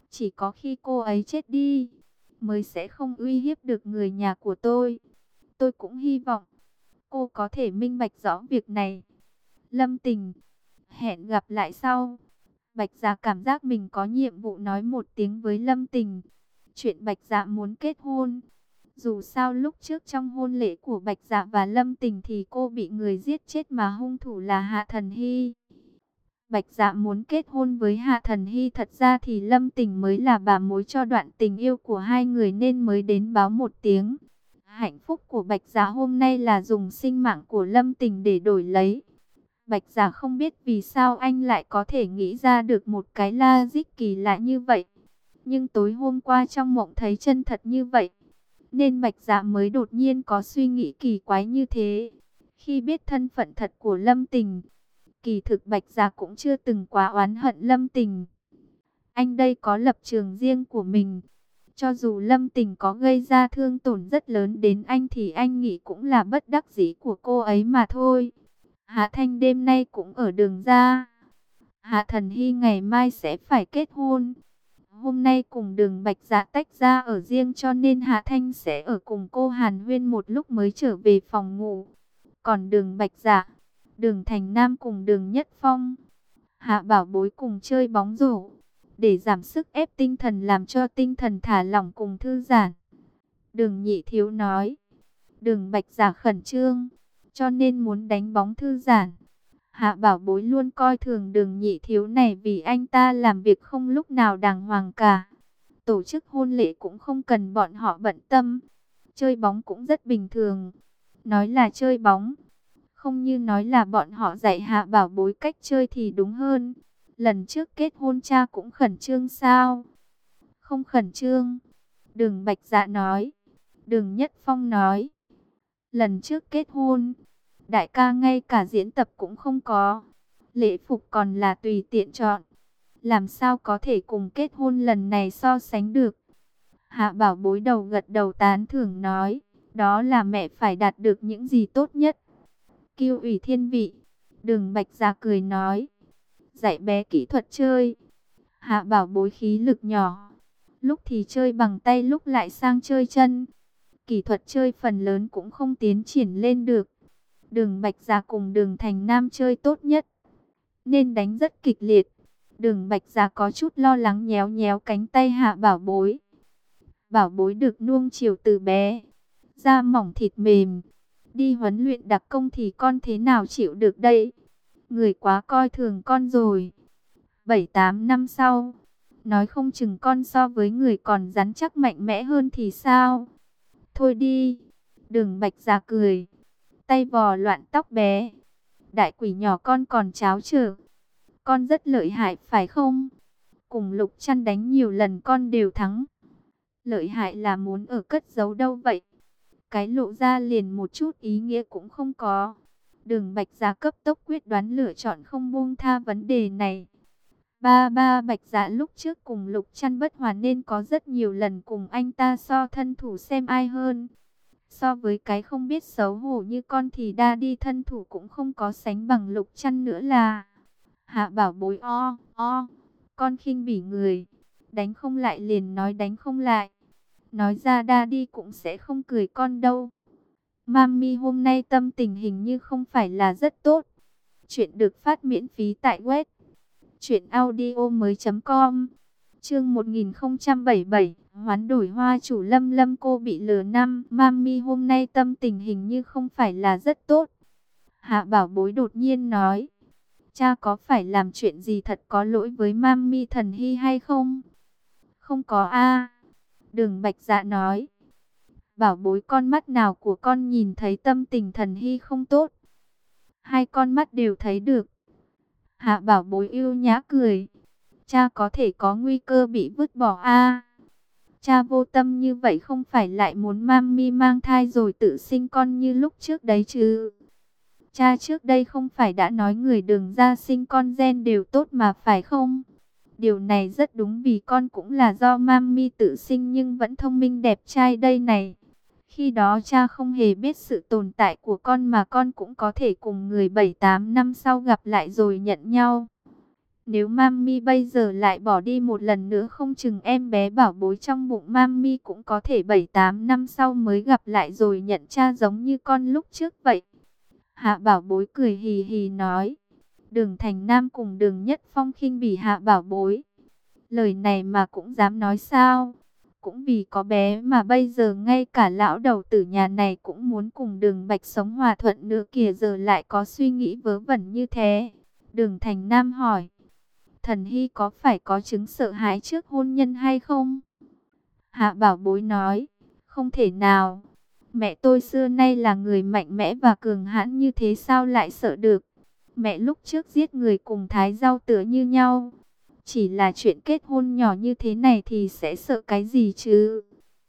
Chỉ có khi cô ấy chết đi, mới sẽ không uy hiếp được người nhà của tôi. Tôi cũng hy vọng cô có thể minh bạch rõ việc này. Lâm Tình, hẹn gặp lại sau. Bạch Dạ cảm giác mình có nhiệm vụ nói một tiếng với Lâm Tình. Chuyện Bạch Dạ muốn kết hôn. Dù sao lúc trước trong hôn lễ của Bạch Dạ và Lâm Tình thì cô bị người giết chết mà hung thủ là Hạ Thần Hy. Bạch Dạ muốn kết hôn với Hạ Thần Hy, thật ra thì Lâm Tình mới là bà mối cho đoạn tình yêu của hai người nên mới đến báo một tiếng. Hạnh phúc của Bạch Dạ hôm nay là dùng sinh mạng của Lâm Tình để đổi lấy. Bạch Dạ không biết vì sao anh lại có thể nghĩ ra được một cái logic kỳ lạ như vậy. Nhưng tối hôm qua trong mộng thấy chân thật như vậy, nên Bạch Dạ mới đột nhiên có suy nghĩ kỳ quái như thế. Khi biết thân phận thật của Lâm Tình, kỳ thực Bạch Dạ cũng chưa từng quá oán hận Lâm Tình. Anh đây có lập trường riêng của mình. Cho dù Lâm Tình có gây ra thương tổn rất lớn đến anh thì anh nghĩ cũng là bất đắc dĩ của cô ấy mà thôi. Hạ Thanh đêm nay cũng ở đường ra. Hạ Thần Hy ngày mai sẽ phải kết hôn. Hôm nay cùng Đường Bạch Dạ tách ra ở riêng cho nên Hạ Thanh sẽ ở cùng cô Hàn Huyên một lúc mới trở về phòng ngủ. Còn Đường Bạch Dạ, Đường Thành Nam cùng Đường Nhất Phong, Hạ Bảo Bối cùng chơi bóng rổ. Để giảm sức ép tinh thần làm cho tinh thần thả lỏng cùng thư giãn. Đường Nhị Thiếu nói, Đường Bạch Dạ khẩn trương, cho nên muốn đánh bóng thư giãn. Hạ Bảo Bối luôn coi thường Đường Nhị Thiếu này vì anh ta làm việc không lúc nào đàng hoàng cả. Tổ chức hôn lễ cũng không cần bọn họ bận tâm. Chơi bóng cũng rất bình thường. Nói là chơi bóng, không như nói là bọn họ dạy Hạ Bảo Bối cách chơi thì đúng hơn. Lần trước kết hôn cha cũng khẩn trương sao? Không khẩn trương. Đường Bạch Dạ nói. Đường Nhất Phong nói. Lần trước kết hôn, đại ca ngay cả diễn tập cũng không có. Lễ phục còn là tùy tiện chọn. Làm sao có thể cùng kết hôn lần này so sánh được? Hạ Bảo Bối đầu gật đầu tán thưởng nói. Đó là mẹ phải đạt được những gì tốt nhất. Kiêu ủy thiên vị. Đường Bạch Dạ cười nói. Dạy bé kỹ thuật chơi. Hạ Bảo Bối khí lực nhỏ. Lúc thì chơi bằng tay lúc lại sang chơi chân. Kỹ thuật chơi phần lớn cũng không tiến triển lên được. Đường Bạch Dạ cùng Đường Thành Nam chơi tốt nhất, nên đánh rất kịch liệt. Đường Bạch Dạ có chút lo lắng nhéo nhéo cánh tay Hạ Bảo Bối. Bảo Bối được nuông chiều từ bé, da mỏng thịt mềm. Đi huấn luyện đặc công thì con thế nào chịu được đây? Người quá coi thường con rồi. 7-8 năm sau, nói không chừng con so với người còn rắn chắc mạnh mẽ hơn thì sao? Thôi đi. Đường Bạch Dạ cười, tay vò loạn tóc bé. Đại quỷ nhỏ con còn cháo trở. Con rất lợi hại phải không? Cùng Lục Chăn đánh nhiều lần con đều thắng. Lợi hại là muốn ở cất giấu đâu vậy? Cái lộ ra liền một chút ý nghĩa cũng không có. Đường Bạch Dạ cấp tốc quyết đoán lựa chọn không buông tha vấn đề này. Ba Bạch Dạ lúc trước cùng Lục Chăn bất hòa nên có rất nhiều lần cùng anh ta so thân thủ xem ai hơn. So với cái không biết xấu hổ như con thì đa đi thân thủ cũng không có sánh bằng Lục Chăn nữa là. Hạ Bảo Bối con khinh bỉ người, đánh không lại liền nói đánh không lại. Nói ra đa đi cũng sẽ không cười con đâu. Mami hôm nay tâm tình hình như không phải là rất tốt. Chuyện được phát miễn phí tại web truyệnaudiomoi.com. Chương 1077, hoán đổi hoa chủ Lâm Lâm cô bị lừa năm. Mami hôm nay tâm tình hình như không phải là rất tốt. Hạ Bảo Bối đột nhiên nói. Cha có phải làm chuyện gì thật có lỗi với Mami Thần Hy hay không? Không có a. Đường Bạch Dạ nói. Bảo Bối con mắt nào của con nhìn thấy tâm tình Thần Hy không tốt? Hai con mắt đều thấy được. Hạ Bảo Bối ưu nhã cười. Cha có thể có nguy cơ bị vứt bỏ a. Cha vô tâm như vậy không phải lại muốn Mami mang thai rồi tự sinh con như lúc trước đấy chứ? Cha trước đây không phải đã nói người Đường ra sinh con gen đều tốt mà phải không? Điều này rất đúng vì con cũng là do Mami tự sinh nhưng vẫn thông minh đẹp trai đây này. Khi đó cha không hề biết sự tồn tại của con mà con cũng có thể cùng người 7-8 năm sau gặp lại rồi nhận nhau. Nếu Mami bây giờ lại bỏ đi một lần nữa, không chừng em bé bảo bối trong bụng Mami cũng có thể 7-8 năm sau mới gặp lại rồi nhận cha giống như con lúc trước vậy. Hạ Bảo Bối cười hì hì nói. Đường Thành Nam cùng Đường Nhất Phong khinh bỉ Hạ Bảo Bối. Lời này mà cũng dám nói sao? Cũng vì có bé mà bây giờ ngay cả lão đầu tử nhà này cũng muốn cùng Đường Bạch sống hòa thuận nữa kìa, giờ lại có suy nghĩ vớ vẩn như thế. Đường Thành Nam hỏi. Thần Hy có phải có chứng sợ hãi trước hôn nhân hay không? Hạ Bảo Bối nói. Không thể nào. Mẹ tôi xưa nay là người mạnh mẽ và cường hãn, như thế sao lại sợ được? Mẹ lúc trước giết người cùng thái rau tựa như nhau. Chỉ là chuyện kết hôn nhỏ như thế này thì sẽ sợ cái gì chứ?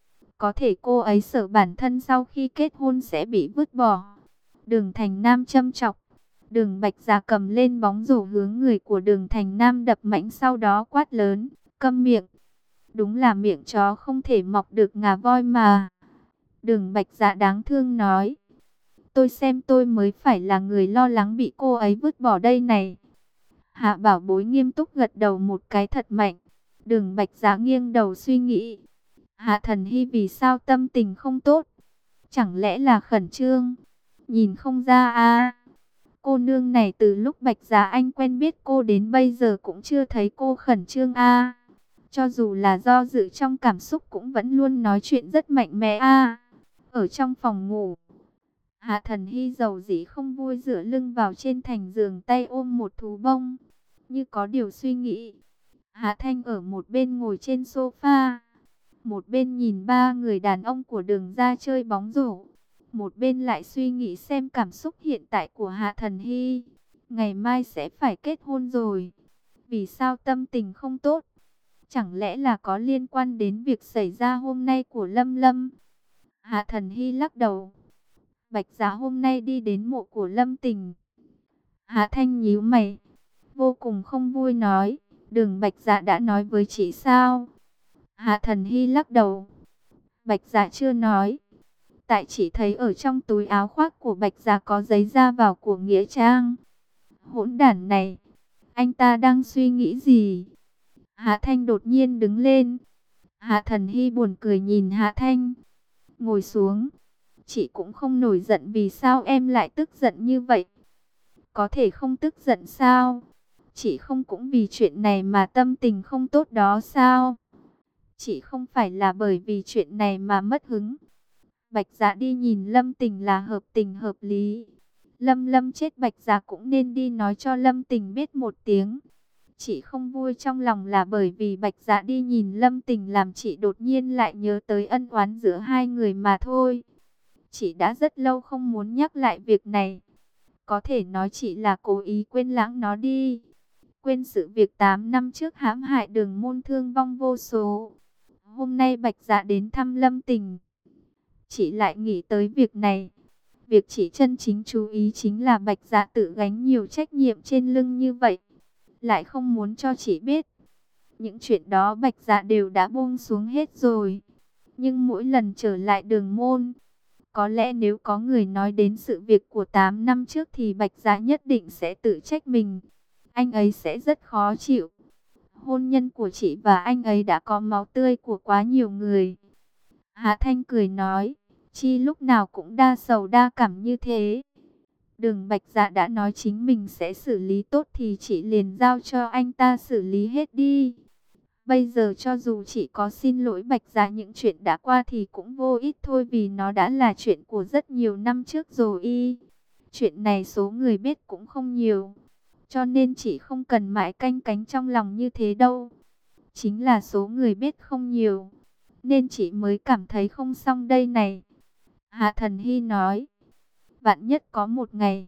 Có thể cô ấy sợ bản thân sau khi kết hôn sẽ bị vứt bỏ. Đường Thành Nam châm chọc. Đường Bạch Dạ cầm lên bóng rổ hướng người của Đường Thành Nam đập mạnh, sau đó quát lớn. Câm miệng. Đúng là miệng chó không thể mọc được ngà voi mà. Đường Bạch Dạ đáng thương nói. Tôi xem tôi mới phải là người lo lắng bị cô ấy vứt bỏ đây này. Hạ Bảo Bối nghiêm túc gật đầu một cái thật mạnh. Đường Bạch Dạ nghiêng đầu suy nghĩ. Hạ Thần Hy vì sao tâm tình không tốt? Chẳng lẽ là khẩn trương? Nhìn không ra à? Cô nương này từ lúc Bạch Dạ Anh quen biết cô đến bây giờ cũng chưa thấy cô khẩn trương à? Cho dù là do dự trong cảm xúc cũng vẫn luôn nói chuyện rất mạnh mẽ à? Ở trong phòng ngủ, Hạ Thần Hy dầu dĩ không vui dựa lưng vào trên thành giường, tay ôm một thú bông, như có điều suy nghĩ. Hạ Thanh ở một bên ngồi trên sofa, một bên nhìn ba người đàn ông của Đường ra chơi bóng rổ, một bên lại suy nghĩ xem cảm xúc hiện tại của Hạ Thần Hy. Ngày mai sẽ phải kết hôn rồi, vì sao tâm tình không tốt? Chẳng lẽ là có liên quan đến việc xảy ra hôm nay của Lâm Lâm? Hạ Thần Hy lắc đầu. Bạch Dạ hôm nay đi đến mộ của Lâm Tình. Hạ Thanh nhíu mày, vô cùng không vui nói. Đường Bạch Dạ đã nói với chị sao? Hạ Thần Hy lắc đầu. Bạch Dạ chưa nói. Tại chị thấy ở trong túi áo khoác của Bạch Dạ có giấy ra vào của Nghĩa Trang. Hỗn đản này, anh ta đang suy nghĩ gì? Hạ Thanh đột nhiên đứng lên. Hạ Thần Hy buồn cười nhìn Hạ Thanh. Ngồi xuống. Chị cũng không nổi giận, vì sao em lại tức giận như vậy? Có thể không tức giận sao? Chị không cũng vì chuyện này mà tâm tình không tốt đó sao? Chị không phải là bởi vì chuyện này mà mất hứng. Bạch Dạ đi nhìn Lâm Tình là hợp tình hợp lý. Lâm Lâm chết, Bạch Dạ cũng nên đi nói cho Lâm Tình biết một tiếng. Chị không vui trong lòng là bởi vì Bạch Dạ đi nhìn Lâm Tình làm chị đột nhiên lại nhớ tới ân oán giữa hai người mà thôi. Chị đã rất lâu không muốn nhắc lại việc này. Có thể nói chị là cố ý quên lãng nó đi. Quên sự việc 8 năm trước hãm hại Đường Môn thương vong vô số. Hôm nay Bạch Dạ đến thăm Lâm Tình, chị lại nghĩ tới việc này. Việc chị chân chính chú ý chính là Bạch Dạ tự gánh nhiều trách nhiệm trên lưng như vậy, lại không muốn cho chị biết. Những chuyện đó Bạch Dạ đều đã buông xuống hết rồi. Nhưng mỗi lần trở lại Đường Môn, có lẽ nếu có người nói đến sự việc của 8 năm trước thì Bạch Dạ nhất định sẽ tự trách mình. Anh ấy sẽ rất khó chịu. Hôn nhân của chị và anh ấy đã có máu tươi của quá nhiều người. Hạ Thanh cười nói, chi lúc nào cũng đa sầu đa cảm như thế. Đường Bạch Dạ đã nói chính mình sẽ xử lý tốt thì chị liền giao cho anh ta xử lý hết đi. Bây giờ cho dù chị có xin lỗi Bạch Dạ những chuyện đã qua thì cũng vô ích thôi, vì nó đã là chuyện của rất nhiều năm trước rồi y. Chuyện này số người biết cũng không nhiều, cho nên chị không cần mãi canh cánh trong lòng như thế đâu. Chính là số người biết không nhiều, nên chị mới cảm thấy không xong đây này. Hạ Thần Hy nói, vạn nhất có một ngày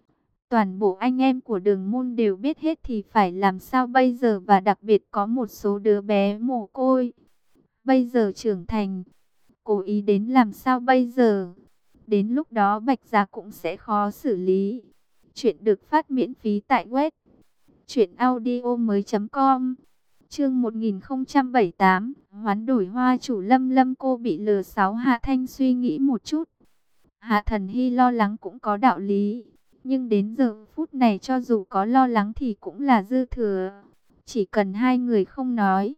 toàn bộ anh em của Đường Môn đều biết hết thì phải làm sao bây giờ? Và đặc biệt có một số đứa bé mồ côi bây giờ trưởng thành, cố ý đến làm sao bây giờ? Đến lúc đó Bạch Dạ cũng sẽ khó xử lý. Chuyện được phát miễn phí tại web truyệnaudiomoi.com. Chương 1078, hoán đổi hoa chủ. Lâm Lâm cô bị lừa 6. Hạ Thanh suy nghĩ một chút. Hạ Thần Hy lo lắng cũng có đạo lý. Nhưng đến giờ phút này cho dù có lo lắng thì cũng là dư thừa. Chỉ cần hai người không nói,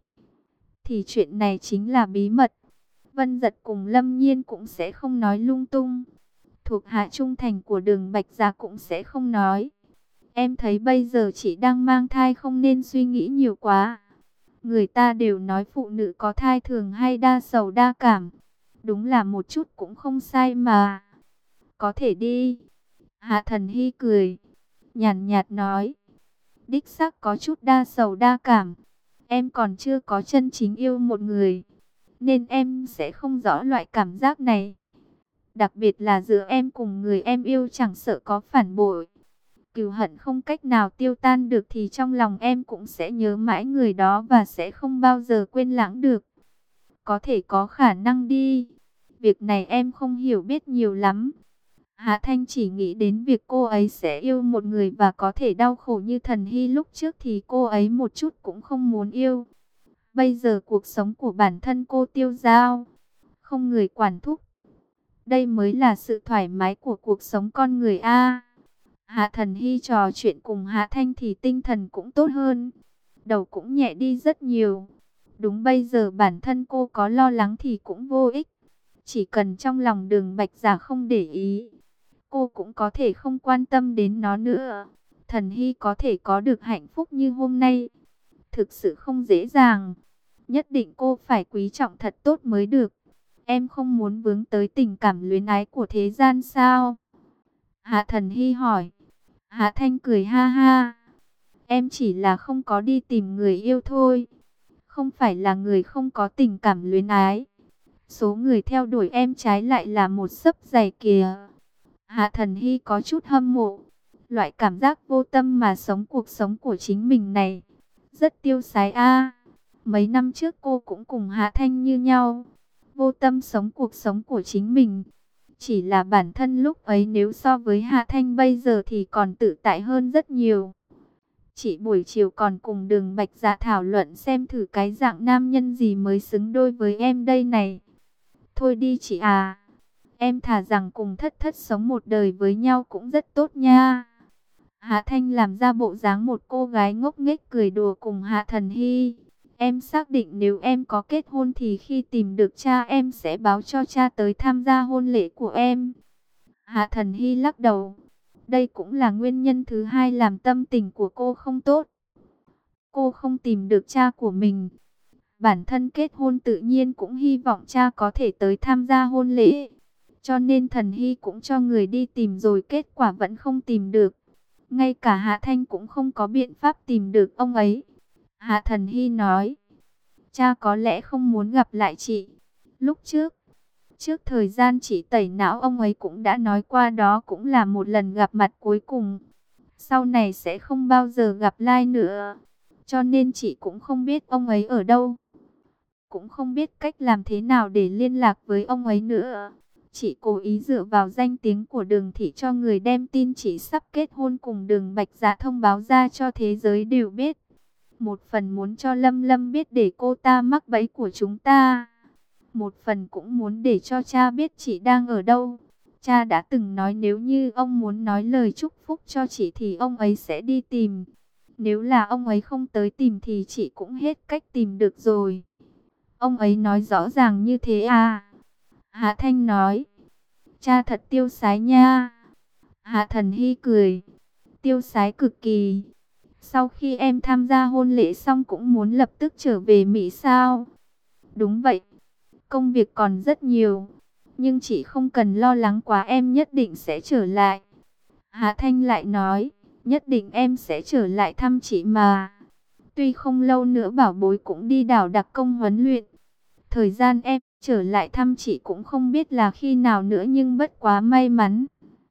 thì chuyện này chính là bí mật. Vân Dật cùng Lâm Nhiên cũng sẽ không nói lung tung. Thuộc hạ trung thành của Đường Bạch Gia cũng sẽ không nói. Em thấy bây giờ chị đang mang thai, không nên suy nghĩ nhiều quá. Người ta đều nói phụ nữ có thai thường hay đa sầu đa cảm. Đúng là một chút cũng không sai mà. Có thể đi. Hạ Thần Hy cười, nhàn nhạt nói. Đích xác có chút đa sầu đa cảm. Em còn chưa có chân chính yêu một người, nên em sẽ không rõ loại cảm giác này. Đặc biệt là giữa em cùng người em yêu, chẳng sợ có phản bội, cừu hận không cách nào tiêu tan được, thì trong lòng em cũng sẽ nhớ mãi người đó và sẽ không bao giờ quên lãng được. Có thể có khả năng đi. Việc này em không hiểu biết nhiều lắm. Hạ Thanh chỉ nghĩ đến việc cô ấy sẽ yêu một người và có thể đau khổ như Thần Hy lúc trước thì cô ấy một chút cũng không muốn yêu. Bây giờ cuộc sống của bản thân cô tiêu dao, không người quản thúc. Đây mới là sự thoải mái của cuộc sống con người a. Hạ Thần Hy trò chuyện cùng Hạ Thanh thì tinh thần cũng tốt hơn, đầu cũng nhẹ đi rất nhiều. Đúng bây giờ bản thân cô có lo lắng thì cũng vô ích. Chỉ cần trong lòng Đường Bạch Giả không để ý, cô cũng có thể không quan tâm đến nó nữa. Thần Hy có thể có được hạnh phúc như hôm nay, thực sự không dễ dàng. Nhất định cô phải quý trọng thật tốt mới được. Em không muốn vướng tới tình cảm luyến ái của thế gian sao? Hạ Thần Hy hỏi. Hạ Thanh cười ha ha. Em chỉ là không có đi tìm người yêu thôi. Không phải là người không có tình cảm luyến ái. Số người theo đuổi em trái lại là một xấp dày kìa. Hạ Thần Hy có chút hâm mộ. Loại cảm giác vô tâm mà sống cuộc sống của chính mình này rất tiêu sái a. Mấy năm trước cô cũng cùng Hạ Thanh như nhau, vô tâm sống cuộc sống của chính mình. Chỉ là bản thân lúc ấy nếu so với Hạ Thanh bây giờ thì còn tự tại hơn rất nhiều. Chị buổi chiều còn cùng Đường Bạch Dạ thảo luận xem thử cái dạng nam nhân gì mới xứng đôi với em đây này. Thôi đi chị à, em thà rằng cùng Thất Thất sống một đời với nhau cũng rất tốt nha. Hạ Thanh làm ra bộ dáng một cô gái ngốc nghếch cười đùa cùng Hạ Thần Hy. Em xác định nếu em có kết hôn thì khi tìm được cha em sẽ báo cho cha tới tham gia hôn lễ của em. Hạ Thần Hy lắc đầu. Đây cũng là nguyên nhân thứ hai làm tâm tình của cô không tốt. Cô không tìm được cha của mình. Bản thân kết hôn tự nhiên cũng hy vọng cha có thể tới tham gia hôn lễ. Cho nên Thần Hy cũng cho người đi tìm rồi kết quả vẫn không tìm được. Ngay cả Hạ Thanh cũng không có biện pháp tìm được ông ấy. Hạ Thần Hy nói, cha có lẽ không muốn gặp lại chị. Lúc trước thời gian chị tẩy não ông ấy cũng đã nói qua đó cũng là một lần gặp mặt cuối cùng. Sau này sẽ không bao giờ gặp lại nữa. Cho nên chị cũng không biết ông ấy ở đâu. Cũng không biết cách làm thế nào để liên lạc với ông ấy nữa. Chị cố ý dựa vào danh tiếng của Đường Thị cho người đem tin chị sắp kết hôn cùng Đường Bạch Dạ thông báo ra cho thế giới đều biết. Một phần muốn cho Lâm Lâm biết để cô ta mắc bẫy của chúng ta. Một phần cũng muốn để cho cha biết chị đang ở đâu. Cha đã từng nói nếu như ông muốn nói lời chúc phúc cho chị thì ông ấy sẽ đi tìm. Nếu là ông ấy không tới tìm thì chị cũng hết cách tìm được rồi. Ông ấy nói rõ ràng như thế à? Hạ Thanh nói. Cha thật tiêu sái nha. Hạ Thần Hy cười. Tiêu sái cực kỳ. Sau khi em tham gia hôn lễ xong cũng muốn lập tức trở về Mỹ sao? Đúng vậy. Công việc còn rất nhiều. Nhưng chị không cần lo lắng quá, em nhất định sẽ trở lại. Hạ Thanh lại nói. Nhất định em sẽ trở lại thăm chị mà. Tuy không lâu nữa bảo bối cũng đi đảo đặc công huấn luyện. Thời gian em trở lại thăm chị cũng không biết là khi nào nữa, nhưng bất quá may mắn.